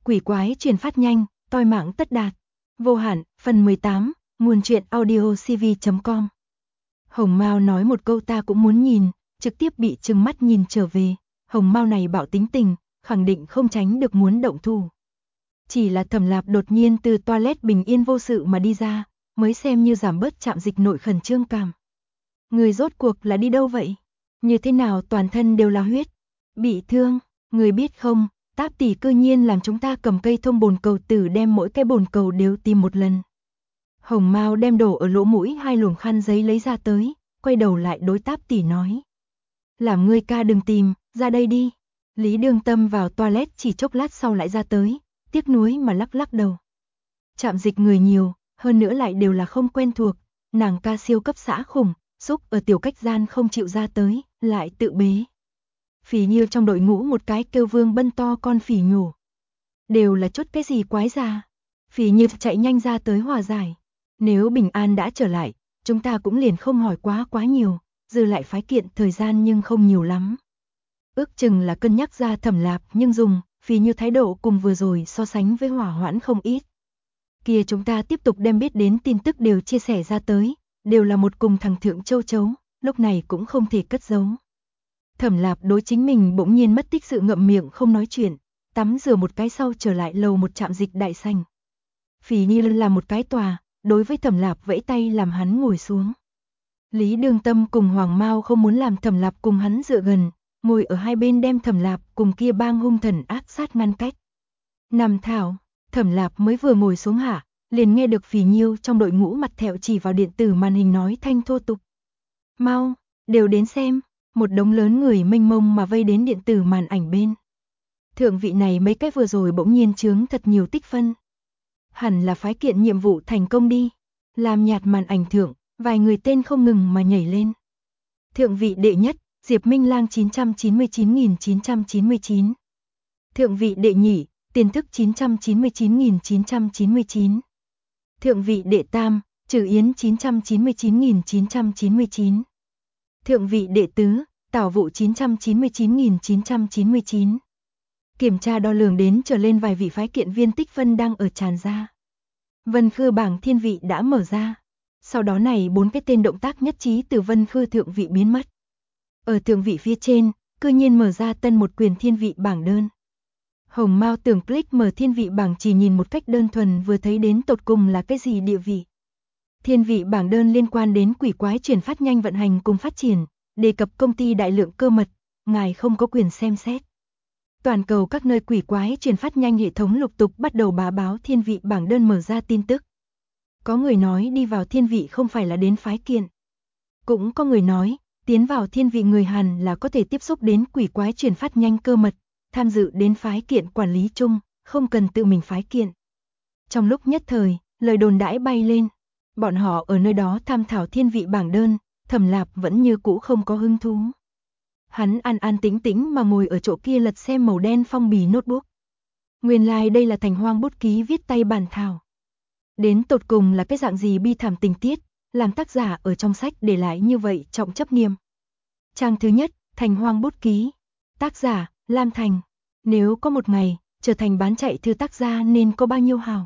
Quỷ quái truyền phát nhanh, toi mạng tất đạt. Vô hạn, phần 18, nguồn truyện audio cv.com. Hồng Mao nói một câu ta cũng muốn nhìn, trực tiếp bị trừng mắt nhìn trở về. Hồng Mao này bạo tính tình, khẳng định không tránh được muốn động thủ. Chỉ là Thẩm Lạp đột nhiên từ toilet bình yên vô sự mà đi ra, mới xem như giảm bớt Trạm Dịch nội khẩn trương cảm. Người rốt cuộc là đi đâu vậy? Như thế nào toàn thân đều là huyết? Bị thương, người biết không, Táp tỷ cư nhiên làm chúng ta cầm cây thông bồn cầu tử đem mỗi cái bồn cầu đều tìm một lần. Hồng Mao đem đổ ở lỗ mũi 2 luồng khăn giấy lấy ra tới, quay đầu lại đối Táp tỷ nói. Làm ngươi ca đừng tìm, ra đây đi. Lý Đương Tâm vào toilet chỉ chốc lát sau lại ra tới, tiếc nuối mà lắc lắc đầu. Trạm Dịch người nhiều, hơn nữa lại đều là không quen thuộc, nàng ca siêu cấp xã khủng, xúc ở tiểu cách gian không chịu ra tới, lại tự bế. Phỉ Nhiêu trong đội ngũ một cái kêu Vương Bân to con phỉ nhổ. Đều là chút cái gì quái ra. Phỉ Nhiêu chạy nhanh ra tới hòa giải. Nếu Bình An đã trở lại, chúng ta cũng liền không hỏi quá nhiều, dư lại phái kiện thời gian nhưng không nhiều lắm. Ước chừng là cân nhắc ra Thẩm Lạp nhưng dùng, Phỉ Nhiêu thái độ cùng vừa rồi so sánh với hỏa hoãn không ít. Kia chúng ta tiếp tục đem biết đến tin tức đều chia sẻ ra tới, đều là một cùng thằng Thượng Châu Chấu, lúc này cũng không thể cất giấu. Thẩm Lạp đối chính mình bỗng nhiên mất tích sự ngậm miệng không nói chuyện, tắm rửa một cái sau trở lại lầu một Trạm Dịch đại sảnh. Phỉ Nhi làm một cái tòa, đối với Thẩm Lạp vẫy tay làm hắn ngồi xuống. Lý Đương Tâm cùng Hoàng Mao không muốn làm Thẩm Lạp cùng hắn dựa gần, ngồi ở hai bên đem Thẩm Lạp cùng kia bang hung thần ác sát ngăn cách. Nằm thảo, Thẩm Lạp mới vừa ngồi xuống hạ, liền nghe được Phỉ Nhiêu trong đội ngũ mặt thẹo chỉ vào điện tử màn hình nói thanh thô tục. Mau, đều đến xem. Một đống lớn người mênh mông mà vây đến điện tử màn ảnh bên. Thượng vị này mấy cái vừa rồi bỗng nhiên chướng thật nhiều tích phân. Hẳn là phái kiện nhiệm vụ thành công đi. Làm nhạt màn ảnh thượng, vài người tên không ngừng mà nhảy lên. Thượng vị đệ nhất, Diệp Minh Lang 999.999. Thượng vị đệ nhị, Tiền Thức 999.999. Thượng vị đệ tam, Trừ Yến 999.999. Thượng vị đệ tứ, Tảo Vụ 999.999. Kiểm tra đo lường đến trở lên vài vị phái kiện viên tích phân đang ở tràn ra. Vân Khư bảng thiên vị đã mở ra. Sau đó này 4 cái tên động tác nhất trí từ Vân Khư thượng vị biến mất. Ở thượng vị phía trên, cư nhiên mở ra tân một quyền thiên vị bảng đơn. Hồng Mao tưởng click mở thiên vị bảng chỉ nhìn một cách đơn thuần vừa thấy đến tột cùng là cái gì địa vị. Thiên vị bảng đơn liên quan đến quỷ quái truyền phát nhanh vận hành cùng phát triển, đề cập công ty đại lượng cơ mật, ngài không có quyền xem xét. Toàn cầu các nơi quỷ quái truyền phát nhanh hệ thống lục tục bắt đầu bá báo thiên vị bảng đơn mở ra tin tức. Có người nói đi vào thiên vị không phải là đến phái kiện. Cũng có người nói, tiến vào thiên vị người Hàn là có thể tiếp xúc đến quỷ quái truyền phát nhanh cơ mật, tham dự đến phái kiện quản lý chung, không cần tự mình phái kiện. Trong lúc nhất thời, lời đồn đãi bay lên. Bọn họ ở nơi đó tham thảo thiên vị bảng đơn, Thẩm Lạp vẫn như cũ không có hứng thú. Hắn an an tĩnh tĩnh mà ngồi ở chỗ kia lật xem màu đen phong bì notebook. Nguyên lai đây là Thành Hoang bút ký viết tay bản thảo. Đến tột cùng là cái dạng gì bi thảm tình tiết, làm tác giả ở trong sách để lại như vậy trọng chấp niệm. Trang thứ nhất, Thành Hoang bút ký. Tác giả, Lam Thành. Nếu có một ngày, trở thành bán chạy thư tác gia nên có bao nhiêu hào.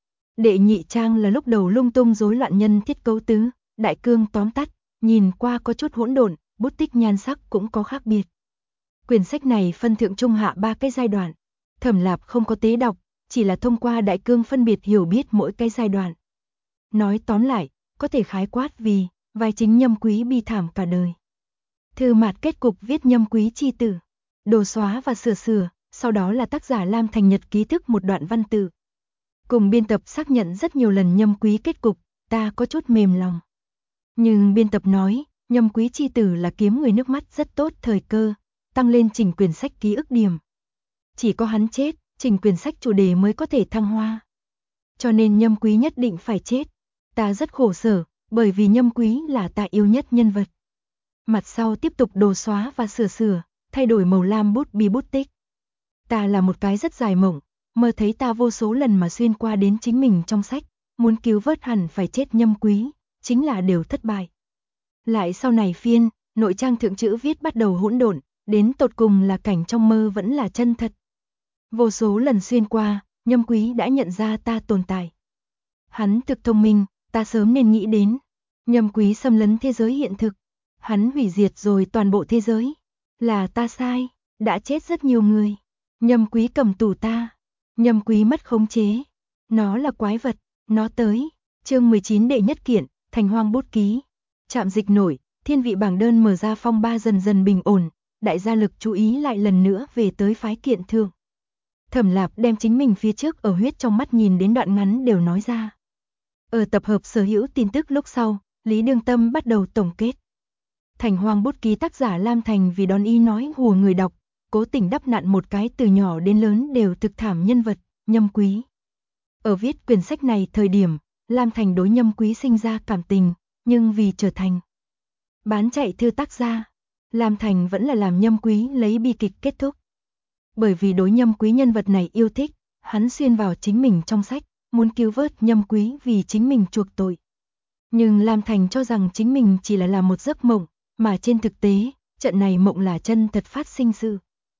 Đệ nhị trang là lúc đầu lung tung rối loạn nhân thiết cấu tứ, đại cương tóm tắt, nhìn qua có chút hỗn độn, bút tích nhan sắc cũng có khác biệt. Quyển sách này phân thượng trung hạ 3 cái giai đoạn. Thẩm Lạp không có tế đọc, chỉ là thông qua đại cương phân biệt hiểu biết mỗi cái giai đoạn. Nói tóm lại, có thể khái quát vì vai chính Nhâm Quý bi thảm cả đời. Thư mạt kết cục viết Nhâm Quý chi tử, đồ xóa và sửa, sau đó là tác giả Lam Thành nhật ký thức một đoạn văn tự. Cùng biên tập xác nhận rất nhiều lần Nhâm Quý kết cục, ta có chút mềm lòng. Nhưng biên tập nói, Nhâm Quý chi tử là kiếm người nước mắt rất tốt thời cơ, tăng lên chỉnh quyển sách ký ức điểm. Chỉ có hắn chết, chỉnh quyển sách chủ đề mới có thể thăng hoa. Cho nên Nhâm Quý nhất định phải chết. Ta rất khổ sở, bởi vì Nhâm Quý là ta yêu nhất nhân vật. Mặt sau tiếp tục đồ xóa và sửa, thay đổi màu lam bút bi bút tích. Ta là một cái rất dài mộng, mơ thấy ta vô số lần mà xuyên qua đến chính mình trong sách, muốn cứu vớt hẳn phải chết Nhâm Quý, chính là đều thất bại. Lại sau này phiên, nội trang thượng chữ viết bắt đầu hỗn độn, đến tột cùng là cảnh trong mơ vẫn là chân thật. Vô số lần xuyên qua, Nhâm Quý đã nhận ra ta tồn tại. Hắn thực thông minh, ta sớm nên nghĩ đến. Nhâm Quý xâm lấn thế giới hiện thực. Hắn hủy diệt rồi toàn bộ thế giới. Là ta sai, đã chết rất nhiều người. Nhâm Quý cầm tù ta. Nhâm Quý mất khống chế. Nó là quái vật, nó tới. Chương 19 đệ nhất kiện, Thành Hoang bút ký. Trạm dịch nổi, thiên vị bảng đơn mở ra phong ba dần dần bình ổn, đại gia lực chú ý lại lần nữa về tới phái kiện thượng. Thẩm Lạp đem chính mình phía trước ở huyết trong mắt nhìn đến đoạn ngắn đều nói ra. Ở tập hợp sở hữu tin tức lúc sau, Lý Đương Tâm bắt đầu tổng kết. Thành Hoang bút ký tác giả Lam Thành vì đón ý nói hùa người đọc, cố tình đắp nặn một cái từ nhỏ đến lớn đều thực thảm nhân vật, Nhâm Quý. Ở viết quyển sách này thời điểm, Lam Thành đối Nhâm Quý sinh ra cảm tình, nhưng vì trở thành bán chạy thư tác gia, Lam Thành vẫn là làm Nhâm Quý lấy bi kịch kết thúc. Bởi vì đối Nhâm Quý nhân vật này yêu thích, hắn xuyên vào chính mình trong sách, muốn cứu vớt Nhâm Quý vì chính mình chuộc tội. Nhưng Lam Thành cho rằng chính mình chỉ là một giấc mộng, mà trên thực tế, trận này mộng là chân thật phát sinh sự.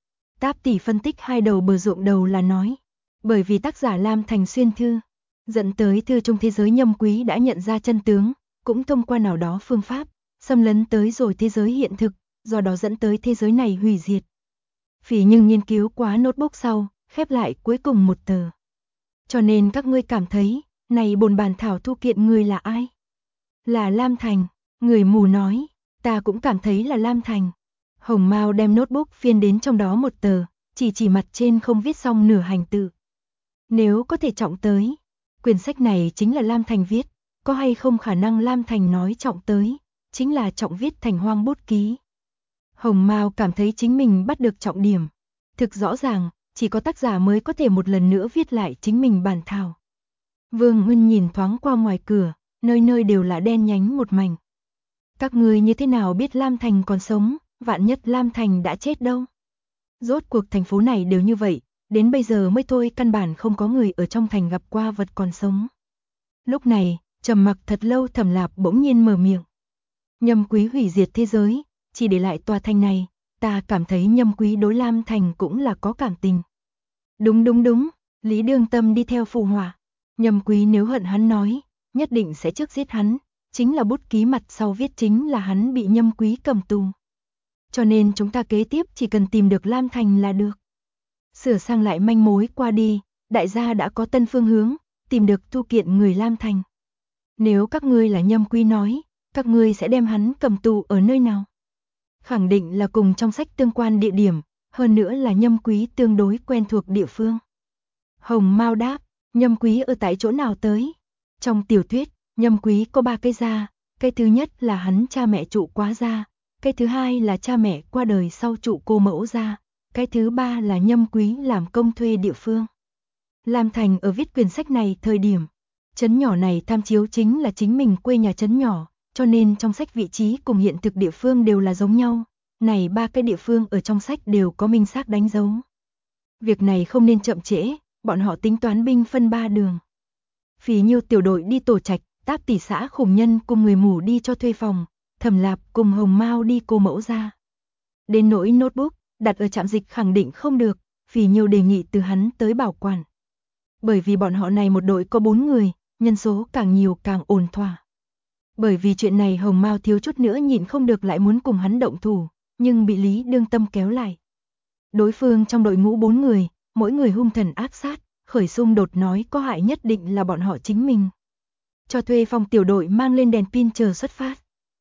Táp tỷ phân tích hai đầu bờ ruộng đầu là nói, bởi vì tác giả Lam Thành xuyên thư, dẫn tới thư trong thế giới Nhâm Quý đã nhận ra chân tướng, cũng thông qua nào đó phương pháp, xâm lấn tới rồi thế giới hiện thực, do đó dẫn tới thế giới này hủy diệt. Phỉ nhưng nghiên cứu quá notebook sau, khép lại cuối cùng một tờ. Cho nên các ngươi cảm thấy, này bồn bàn thảo thu kiện người là ai? Là Lam Thành, người mù nói, ta cũng cảm thấy là Lam Thành. Hồng Mao đem notebook phiên đến trong đó một tờ, chỉ mặt trên không viết xong nửa hành tự. Nếu có thể trọng tới, quyển sách này chính là Lam Thành viết, có hay không khả năng Lam Thành nói trọng tới, chính là trọng viết Thành Hoang bút ký. Hồng Mao cảm thấy chính mình bắt được trọng điểm. Thực rõ ràng, chỉ có tác giả mới có thể một lần nữa viết lại chính mình bản thảo. Vương Nguyên nhìn thoáng qua ngoài cửa, nơi nơi đều là đen nhánh một mảnh. Các người như thế nào biết Lam Thành còn sống, vạn nhất Lam Thành đã chết đâu. Rốt cuộc thành phố này đều như vậy, đến bây giờ mới thôi căn bản không có người ở trong thành gặp qua vật còn sống. Lúc này, trầm mặc thật lâu Thẩm Lạp bỗng nhiên mở miệng. Nhâm Quý hủy diệt thế giới, chỉ để lại tòa thành này, ta cảm thấy Nhâm Quý đối Lam Thành cũng là có cảm tình. Đúng, Lý Đương Tâm đi theo phụ họa. Nhâm Quý nếu hận hắn nói, nhất định sẽ trước giết hắn, chính là bút ký mặt sau viết chính là hắn bị Nhâm Quý cầm tù. Cho nên chúng ta kế tiếp chỉ cần tìm được Lam Thành là được. Sửa sang lại manh mối qua đi, đại gia đã có tân phương hướng, tìm được thu kiện người Lam Thành. Nếu các ngươi là Nhâm Quý nói, các ngươi sẽ đem hắn cầm tù ở nơi nào? Khẳng định là cùng trong sách tương quan địa điểm, hơn nữa là Nhâm Quý tương đối quen thuộc địa phương. Hồng Mao đáp, Nhâm Quý ở tại chỗ nào tới? Trong tiểu thuyết, Nhâm Quý có 3 cái gia, cái thứ nhất là hắn cha mẹ trụ quá gia, cái thứ hai là cha mẹ qua đời sau trụ cô mẫu gia, cái thứ ba là Nhâm Quý làm công thuê địa phương. Lam Thành ở viết quyển sách này thời điểm, trấn nhỏ này tham chiếu chính là chính mình quê nhà trấn nhỏ, cho nên trong sách vị trí cùng hiện thực địa phương đều là giống nhau. Này 3 cái địa phương ở trong sách đều có minh xác đánh dấu. Việc này không nên chậm trễ, bọn họ tính toán binh phân 3 đường. Phí Nhiêu tiểu đội đi tổ trạch, Táp tỷ xã Khủng Nhân cùng người mù đi cho thuê phòng, Thẩm Lạp cùng Hồng Mao đi cô mẫu ra. Đến nỗi notebook, đặt ở trạm dịch khẳng định không được, Phí Nhiêu đề nghị từ hắn tới bảo quản. Bởi vì bọn họ này một đội có 4 người, nhân số càng nhiều càng ổn thỏa. Bởi vì chuyện này Hồng Mao thiếu chút nữa nhịn không được lại muốn cùng hắn động thủ, nhưng bị Lý Đương Tâm kéo lại. Đối phương trong đội ngũ 4 người, mỗi người hung thần ác sát, khởi xung đột nói có hại nhất định là bọn họ chính mình. Cho thuê phòng tiểu đội mang lên đèn pin chờ xuất phát.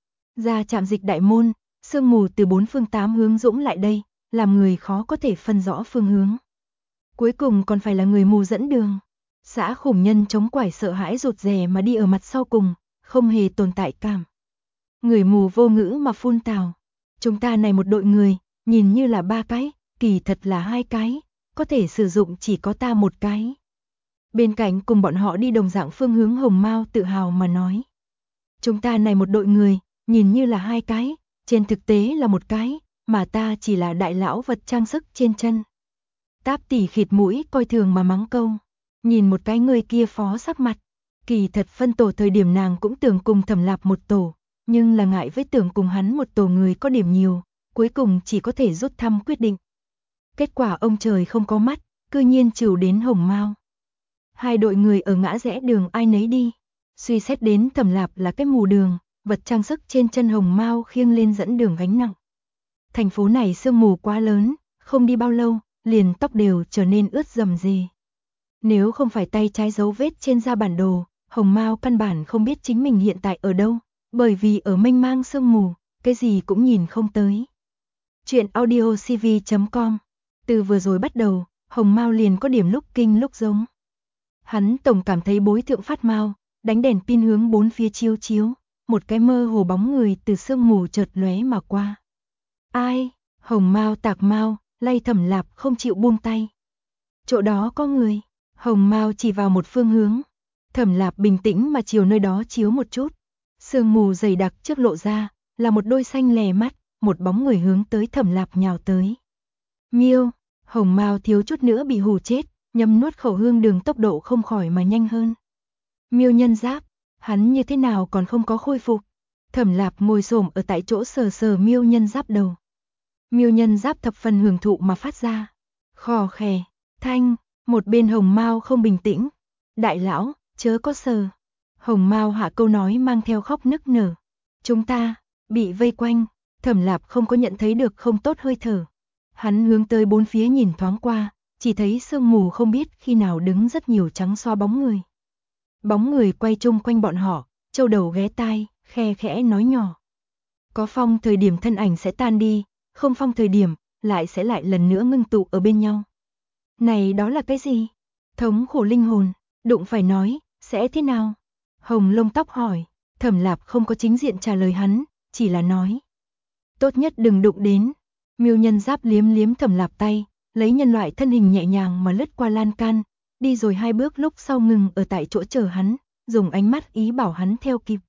Ra trạm dịch đại môn, sương mù từ 4 phương 8 hướng dũng lại đây, làm người khó có thể phân rõ phương hướng. Cuối cùng còn phải là người mù dẫn đường. Xã Khủng Nhân chống quải sợ hãi rụt rè mà đi ở mặt sau cùng, không hề tồn tại cảm. Người mù vô ngữ mà phun tào. Chúng ta này một đội người, nhìn như là 3 cái, kỳ thật là 2 cái, có thể sử dụng chỉ có ta một cái. Bên cạnh cùng bọn họ đi đồng dạng phương hướng Hồng Mao tự hào mà nói. Chúng ta này một đội người, nhìn như là 2 cái, trên thực tế là một cái, mà ta chỉ là đại lão vật trang sức trên chân. Táp tỷ khịt mũi coi thường mà mắng câu. Nhìn một cái người kia phó sắc mặt. Kỳ thật phân tổ thời điểm nàng cũng tưởng cùng Thẩm Lạp một tổ, nhưng là ngại với tưởng cùng hắn một tổ người có điểm nhiều, cuối cùng chỉ có thể rút thăm quyết định. Kết quả ông trời không có mắt, cư nhiên trừ đến Hồng Mao. Hai đội người ở ngã rẽ đường ai nấy đi. Suy xét đến Thẩm Lạp là cái mù đường, vật trang sức trên chân Hồng Mao khiêng lên dẫn đường gánh nặng. Thành phố này sương mù quá lớn, không đi bao lâu, liền tóc đều trở nên ướt rầm rề. Nếu không phải tay trái dấu vết trên da bản đồ, Hồng Mao căn bản không biết chính mình hiện tại ở đâu, bởi vì ở mênh mang sương mù, cái gì cũng nhìn không tới. Chuyện audiocv.com. Từ vừa rồi bắt đầu, Hồng Mao liền có điểm lúc kinh lúc giống. Hắn tổng cảm thấy bối thượng phát mau, đánh đèn pin hướng bốn phía chiếu chiếu, một cái mơ hồ bóng người từ sương mù chợt lóe mà qua. Ai? Hồng Mao tạc mau, lay Thẩm Lạp không chịu buông tay. Chỗ đó có người. Hồng Mao chỉ vào một phương hướng. Thẩm Lạp bình tĩnh mà chiều nơi đó chiếu một chút. Sương mù dày đặc trước lộ ra, là một đôi xanh lè mắt, một bóng người hướng tới Thẩm Lạp nhào tới. Miêu, Hồng Mao thiếu chút nữa bị hù chết, nhấm nuốt khẩu hương đường tốc độ không khỏi mà nhanh hơn. Miêu Nhân Giáp, hắn như thế nào còn không có khôi phục? Thẩm Lạp ngồi xổm ở tại chỗ sờ sờ Miêu Nhân Giáp đầu. Miêu Nhân Giáp thập phần hưởng thụ mà phát ra. Khò khè, thanh, một bên Hồng Mao không bình tĩnh. Đại lão, chớ có sờ. Hồng Mao hạ câu nói mang theo khóc nức nở. Chúng ta, bị vây quanh, Thẩm Lạp không có nhận thấy được không tốt hơi thở. Hắn hướng tới bốn phía nhìn thoáng qua, chỉ thấy sương mù không biết khi nào đứng rất nhiều trắng xoa bóng người. Bóng người quay chung quanh bọn họ, châu đầu ghé tai, khe khẽ nói nhỏ. Có phong thời điểm thân ảnh sẽ tan đi, không phong thời điểm, lại lần nữa ngưng tụ ở bên nhau. Này đó là cái gì? Thống khổ linh hồn, đụng phải nói, sẽ thế nào? Hồng Lông Tóc hỏi, Thẩm Lạp không có chính diện trả lời hắn, chỉ là nói. Tốt nhất đừng đụng đến. Miêu Nhân Giáp liếm liếm Thẩm Lạp tay, lấy nhân loại thân hình nhẹ nhàng mà lướt qua lan can, đi rồi hai bước lúc sau ngừng ở tại chỗ chờ hắn, dùng ánh mắt ý bảo hắn theo kịp.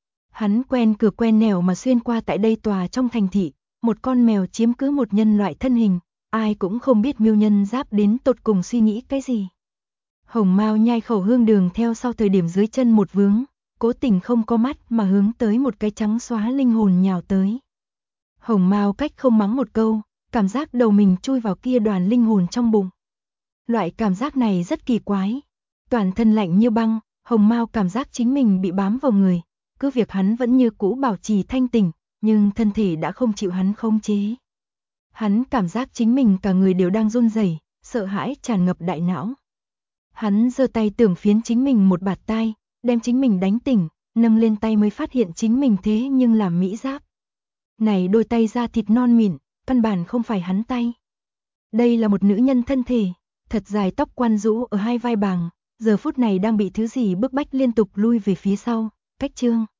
Hắn quen cửa quen nẻo mà xuyên qua tại đây tòa trong thành thị, một con mèo chiếm cứ một nhân loại thân hình, ai cũng không biết Miêu Nhân Giáp đến tột cùng suy nghĩ cái gì. Hồng Mao nhai khẩu hương đường theo sau thời điểm dưới chân một vướng, cố tình không có mắt mà hướng tới một cái trắng xóa linh hồn nhào tới. Hồng Mao cách không mắng một câu, cảm giác đầu mình chui vào kia đoàn linh hồn trong bụng. Loại cảm giác này rất kỳ quái. Toàn thân lạnh như băng, Hồng Mao cảm giác chính mình bị bám vào người, cứ việc hắn vẫn như cũ bảo trì thanh tỉnh, nhưng thân thể đã không chịu hắn khống chế. Hắn cảm giác chính mình cả người đều đang run rẩy, sợ hãi tràn ngập đại não. Hắn giơ tay tưởng phiến chính mình một bạt tai, đem chính mình đánh tỉnh, nâng lên tay mới phát hiện chính mình thế nhưng là mỹ giáp. Này đôi tay da thịt non mịn, căn bản không phải hắn tay. Đây là một nữ nhân thân thể, thật dài tóc quăn rũ ở hai vai bàng, giờ phút này đang bị thứ gì bức bách liên tục lui về phía sau, cách chương.